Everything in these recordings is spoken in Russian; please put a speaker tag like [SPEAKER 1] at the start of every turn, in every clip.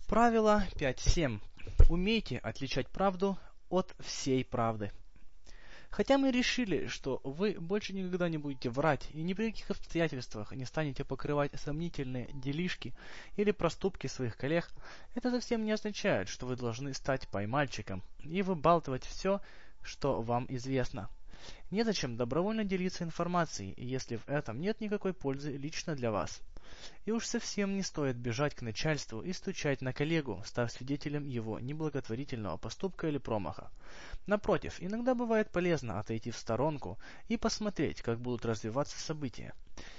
[SPEAKER 1] Правило 5.7. Умейте отличать правду от всей правды. Хотя мы решили, что вы больше никогда не будете врать и ни при каких обстоятельствах не станете покрывать сомнительные делишки или проступки своих коллег, это совсем не означает, что вы должны стать поймальчиком и выбалтывать все, что вам известно. Незачем добровольно делиться информацией, если в этом нет никакой пользы лично для вас. И уж совсем не стоит бежать к начальству и стучать на коллегу, став свидетелем его неблаготворительного поступка или промаха. Напротив, иногда бывает полезно отойти в сторонку и посмотреть, как будут развиваться события.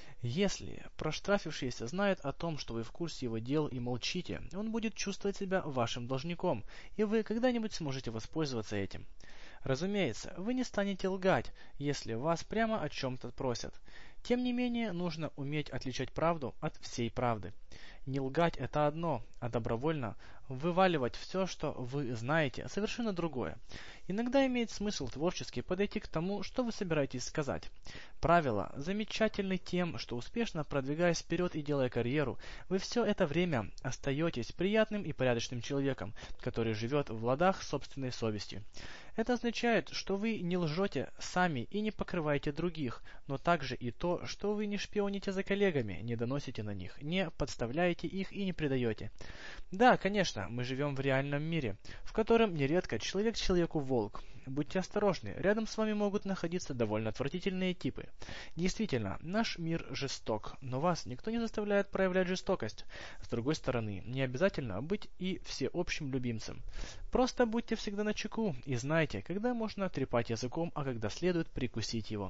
[SPEAKER 1] Если проштрафившийся знает о том, что вы в курсе его дел и молчите, он будет чувствовать себя вашим должником, и вы когда-нибудь сможете воспользоваться этим. Разумеется, вы не станете лгать, если вас прямо о чем-то просят. Тем не менее, нужно уметь отличать правду от всей правды. Не лгать – это одно, а добровольно вываливать все, что вы знаете, совершенно другое. Иногда имеет смысл творчески подойти к тому, что вы собираетесь сказать. Правило замечательны тем, что успешно продвигаясь вперед и делая карьеру, вы все это время остаетесь приятным и порядочным человеком, который живет в ладах с собственной совестью. Это означает, что вы не лжете сами и не покрываете других, но также и то, что вы не шпионите за коллегами, не доносите на них, не подставляете их и не предаете. Да, конечно, мы живем в реальном мире, в котором нередко человек человеку волк. Будьте осторожны, рядом с вами могут находиться довольно отвратительные типы. Действительно, наш мир жесток, но вас никто не заставляет проявлять жестокость. С другой стороны, не обязательно быть и всеобщим любимцем. Просто будьте всегда начеку и знайте, когда можно трепать языком, а когда следует прикусить его.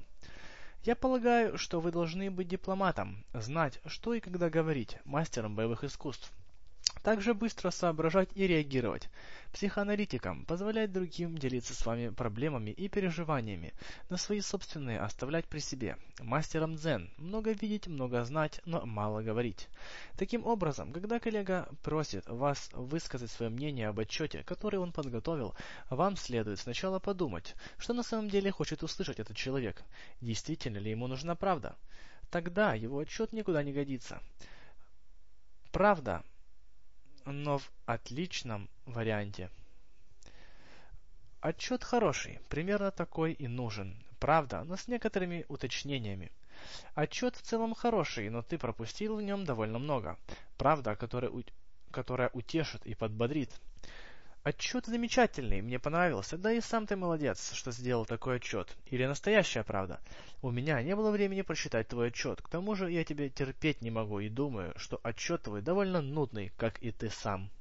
[SPEAKER 1] Я полагаю, что вы должны быть дипломатом, знать, что и когда говорить, мастером боевых искусств. Также быстро соображать и реагировать. Психоаналитикам позволять другим делиться с вами проблемами и переживаниями, но свои собственные оставлять при себе. Мастером дзен много видеть, много знать, но мало говорить. Таким образом, когда коллега просит вас высказать свое мнение об отчете, который он подготовил, вам следует сначала подумать, что на самом деле хочет услышать этот человек. Действительно ли ему нужна правда? Тогда его отчет никуда не годится. Правда, но в отличном варианте. Отчет хороший, примерно такой и нужен. Правда, но с некоторыми уточнениями. Отчет в целом хороший, но ты пропустил в нем довольно много. Правда, которая утешит и подбодрит. Отчет замечательный, мне понравился, да и сам ты молодец, что сделал такой отчет. Или настоящая правда. У меня не было времени прочитать твой отчет, к тому же я тебя терпеть не могу и думаю, что отчет твой довольно нудный, как и ты сам.